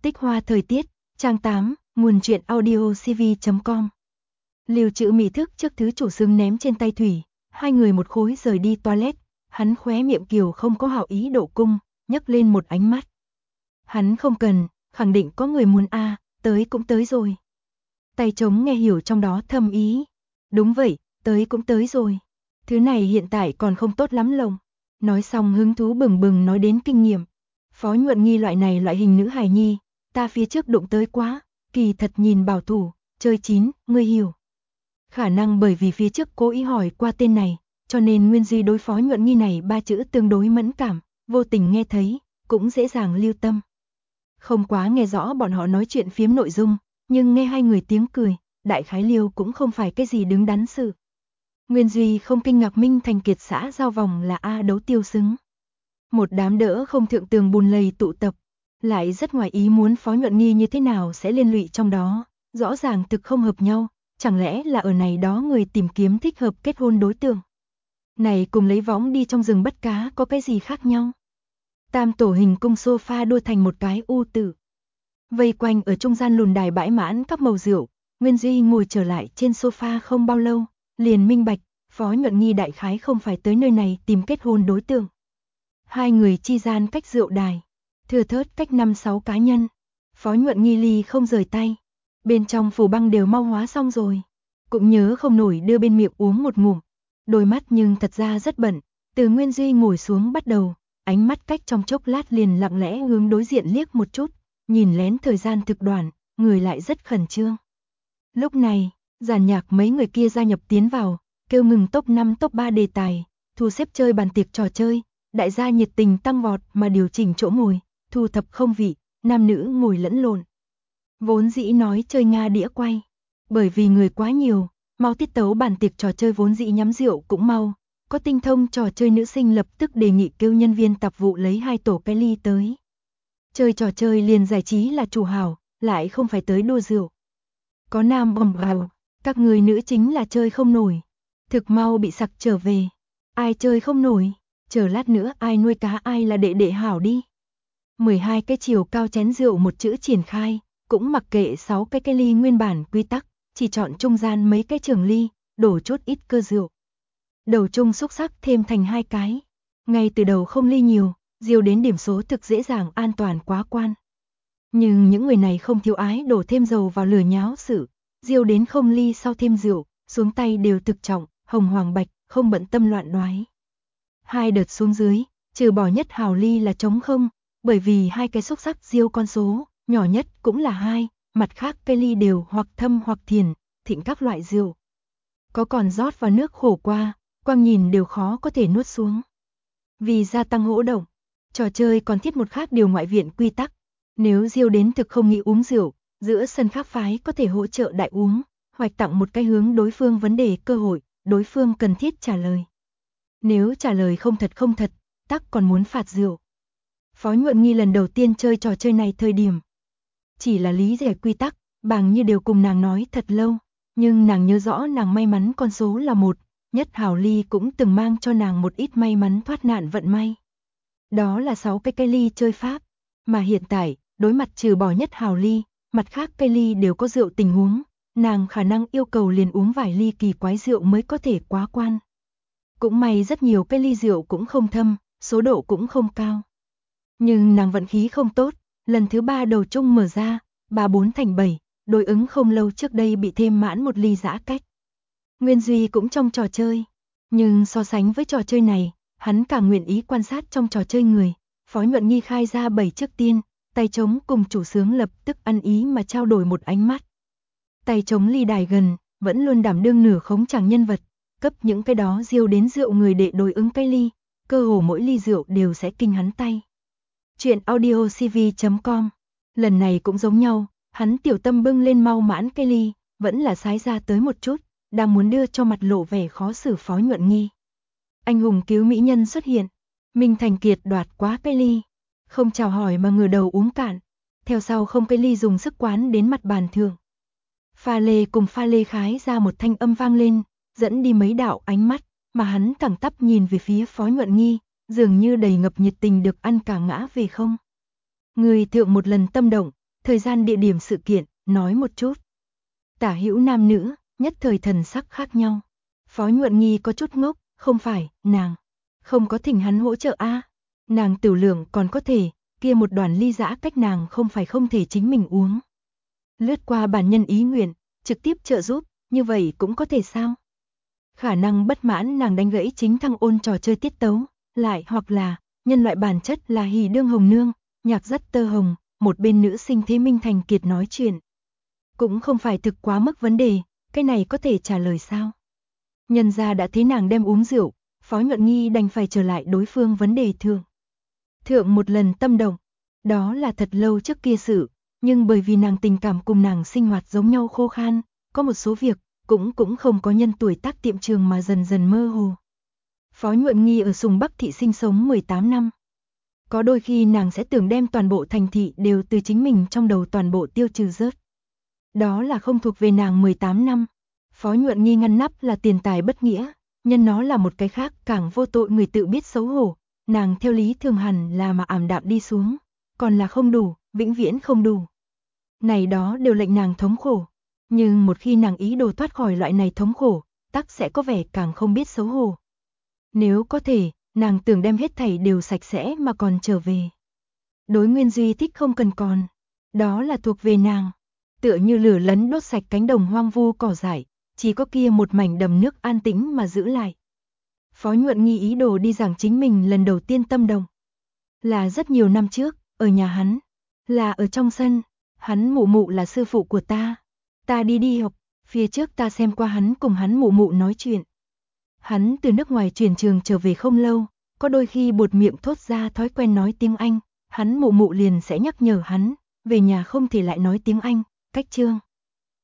Tích hoa thời tiết, trang 8, nguồn truyện audio cv.com. Lưu Trữ Mỹ thức trước thứ chủ xứng ném trên tay Thủy, hai người một khối rời đi toilet, hắn khóe miệng kiều không có hảo ý độ cung, nhấc lên một ánh mắt. Hắn không cần, khẳng định có người muốn tới cũng tới rồi. Tay trống nghe hiểu trong đó thâm ý. Đúng vậy, tới cũng tới rồi. Thứ này hiện tại còn không tốt lắm lồng. Nói xong hứng thú bừng bừng nói đến kinh nghiệm. Phó Nhuận Nghi loại hình nữ hài nhi, ta phía trước đụng tới quá, kỳ thật nhìn bảo thủ, chơi chín, ngươi hiểu. Khả năng bởi vì phía trước cố ý hỏi qua tên này, cho nên Nguyên Duy đối Phó Nhuận Nghi này ba chữ tương đối mẫn cảm, vô tình nghe thấy, cũng dễ dàng lưu tâm. Không quá nghe rõ bọn họ nói chuyện phiếm nội dung, nhưng nghe hai người tiếng cười, đại khái liêu cũng không phải cái gì đứng đắn sự. Nguyên Duy không kinh ngạc Minh Thành Kiệt xã giao vòng là đấu tiêu xứng. Một đám đỡ không thượng tường bùn lầy tụ tập, lại rất ngoài ý muốn Phó Nhuận Nghi như thế nào sẽ liên lụy trong đó, rõ ràng thực không hợp nhau, chẳng lẽ là ở này đó người tìm kiếm thích hợp kết hôn đối tượng. Này cùng lấy võng đi trong rừng bắt cá có cái gì khác nhau? Tam tổ hình cung sofa đua thành một cái U tử. Vây quanh ở trung gian lùn đài bãi mãn các màu rượu, Nguyên Duy ngồi trở lại trên sofa không bao lâu, liền minh bạch, Phó Nhuận Nghi đại khái không phải tới nơi này tìm kết hôn đối tượng. Hai người chi gian cách rượu đài, thừa thớt cách 5-6 cá nhân. Phó Nhuận Nghi ly không rời tay, bên trong phủ băng đều mau hóa xong rồi, cũng nhớ không nổi đưa bên miệng uống một ngụm. Đôi mắt nhưng thật ra rất bận, từ Nguyên Duy ngồi xuống bắt đầu, ánh mắt cách trong chốc lát liền lặng lẽ hướng đối diện liếc một chút, nhìn lén thời gian thực đoạn, người lại rất khẩn trương. Lúc này, giàn nhạc mấy người kia gia nhập tiến vào, kêu ngừng top 5 top 3 đề tài, thu xếp chơi bàn tiệc trò chơi, đại gia nhiệt tình tăng vọt mà điều chỉnh chỗ ngồi, thu thập không vị, nam nữ ngồi lẫn lộn. Vốn dĩ nói chơi Nga đĩa quay, bởi vì người quá nhiều, mau tiết tấu bàn tiệc trò chơi vốn dĩ nhắm rượu cũng mau, có tinh thông trò chơi nữ sinh lập tức đề nghị kêu nhân viên tạp vụ lấy 2 tổ cái ly tới. Chơi trò chơi liền giải trí là chủ hảo, lại không phải tới đua rượu. Có nam bầm vào, các người nữ chính là chơi không nổi, thực mau bị sặc trở về. Ai chơi không nổi, chờ lát nữa ai nuôi cá ai là đệ đệ hảo đi. 12 cái chiều cao chén rượu một chữ triển khai, cũng mặc kệ 6 cái ly nguyên bản quy tắc, chỉ chọn trung gian mấy cái trường ly, đổ chút ít cơ rượu. Đầu chung xúc sắc thêm thành 2 cái. Ngay từ đầu không ly nhiều, diêu đến điểm số thực dễ dàng an toàn quá quan. Nhưng những người này không thiếu ái đổ thêm dầu vào lửa nháo sự, diêu đến không ly sau thêm rượu, xuống tay đều thực trọng, hồng hoàng bạch, không bận tâm loạn đoái. 2 đợt xuống dưới, trừ bỏ nhất hào ly là trống không, bởi vì 2 cái xúc sắc diêu con số, nhỏ nhất cũng là 2, mặt khác cây ly đều hoặc thâm hoặc thiền, thịnh các loại rượu. Có còn rót vào nước khổ qua, quang nhìn đều khó có thể nuốt xuống. Vì gia tăng hỗ động, trò chơi còn thiết một khác điều ngoại viện quy tắc, nếu diêu đến thực không nghĩ uống rượu, giữa sân khác phái có thể hỗ trợ đại uống, hoặc tặng một cái hướng đối phương vấn đề cơ hội, đối phương cần thiết trả lời. Nếu trả lời không thật, tắc còn muốn phạt rượu. Phó Nhuận Nghi lần đầu tiên chơi trò chơi này thời điểm. Chỉ là lý giải quy tắc, bằng như đều cùng nàng nói thật lâu, nhưng nàng nhớ rõ nàng may mắn con số là 1, nhất hảo ly cũng từng mang cho nàng một ít may mắn thoát nạn vận may. Đó là 6 cái cây ly chơi pháp, mà hiện tại, đối mặt trừ bỏ nhất hảo ly, mặt khác cây ly đều có rượu tình huống, nàng khả năng yêu cầu liền uống vài ly kỳ quái rượu mới có thể quá quan. Cũng may rất nhiều cây ly rượu cũng không thâm, số độ cũng không cao. Nhưng nàng vận khí không tốt, lần thứ 3 đầu chung mở ra, 3-4 thành 7, đối ứng không lâu trước đây bị thêm mãn một ly giã cách. Nguyên Duy cũng trong trò chơi, nhưng so sánh với trò chơi này, hắn càng nguyện ý quan sát trong trò chơi người. Phó Nhuận Nghi khai ra 7 trước tiên, tay trống cùng chủ sướng lập tức ăn ý mà trao đổi một ánh mắt. Tay trống ly đài gần, vẫn luôn đảm đương nửa khống chẳng nhân vật, cấp những cái đó diêu đến rượu người đệ đối ứng cái ly, cơ hồ mỗi ly rượu đều sẽ kinh hắn tay. Chuyện audio cv.com. Lần này cũng giống nhau, hắn tiểu tâm bưng lên mau mãn cây ly, vẫn là sái ra tới một chút, đang muốn đưa cho mặt lộ vẻ khó xử Phó Nhuận Nghi. Anh hùng cứu mỹ nhân xuất hiện, Minh Thành Kiệt đoạt quá cây ly, không chào hỏi mà ngửa đầu uống cạn, theo sau không cây ly dùng sức quán đến mặt bàn thượng. Pha lê cùng pha lê khái ra một thanh âm vang lên, dẫn đi mấy đạo ánh mắt, mà hắn thẳng tắp nhìn về phía Phó Nhuận Nghi, dường như đầy ngập nhiệt tình được ăn cả ngã về không. Người thượng một lần tâm động, thời gian địa điểm sự kiện, nói một chút. Tả hữu nam nữ, nhất thời thần sắc khác nhau. Phó Nhuận Nghi có chút ngốc, không phải, nàng không có thỉnh hắn hỗ trợ a. Nàng tiểu lượng còn có thể, kia một đoàn ly dã cách nàng không phải không thể chính mình uống. Lướt qua bản nhân ý nguyện, trực tiếp trợ giúp, như vậy cũng có thể sao? Khả năng bất mãn nàng đánh gãy chính thăng ôn trò chơi tiết tấu, lại hoặc là, nhân loại bản chất là hỉ đương hồng nương, nhạc rất tơ hồng, một bên nữ sinh thế Minh Thành Kiệt nói chuyện. Cũng không phải thực quá mức vấn đề, cái này có thể trả lời sao? Nhân gia đã thấy nàng đem uống rượu, Phó Nhuận Nghi đành phải trở lại đối phương vấn đề thượng. Thượng một lần tâm động, đó là thật lâu trước kia sự, nhưng bởi vì nàng tình cảm cùng nàng sinh hoạt giống nhau khô khan, có một số việc, cũng không có nhân tuổi tác tiệm trường mà dần dần mơ hồ. Phó Nhuận Nghi ở Sùng Bắc Thị sinh sống 18 năm. Có đôi khi nàng sẽ tưởng đem toàn bộ thành thị đều từ chính mình trong đầu toàn bộ tiêu trừ rớt. Đó là không thuộc về nàng 18 năm. Phó Nhuận Nghi ngăn nắp là tiền tài bất nghĩa, nhân nó là một cái khác càng vô tội người tự biết xấu hổ. Nàng theo lý thường hẳn là mà ảm đạm đi xuống, còn là không đủ, vĩnh viễn không đủ. Này đó đều lệnh nàng thống khổ, nhưng một khi nàng ý đồ thoát khỏi loại này thống khổ, tắc sẽ có vẻ càng không biết xấu hổ. Nếu có thể, nàng tưởng đem hết thảy đều sạch sẽ mà còn trở về. Đối Nguyên Duy thích không cần còn, đó là thuộc về nàng. Tựa như lửa lấn đốt sạch cánh đồng hoang vu cỏ dại, chỉ có kia một mảnh đầm nước an tĩnh mà giữ lại. Phó Nhuận Nghi ý đồ đi giảng chính mình lần đầu tiên tâm động. Là rất nhiều năm trước, ở nhà hắn, là ở trong sân, hắn mụ mụ là sư phụ của ta. Ta đi học, phía trước ta xem qua hắn cùng hắn mụ mụ nói chuyện. Hắn từ nước ngoài chuyển trường trở về không lâu, có đôi khi buột miệng thốt ra thói quen nói tiếng Anh, hắn mụ mụ liền sẽ nhắc nhở hắn, về nhà không thể lại nói tiếng Anh, cách chương.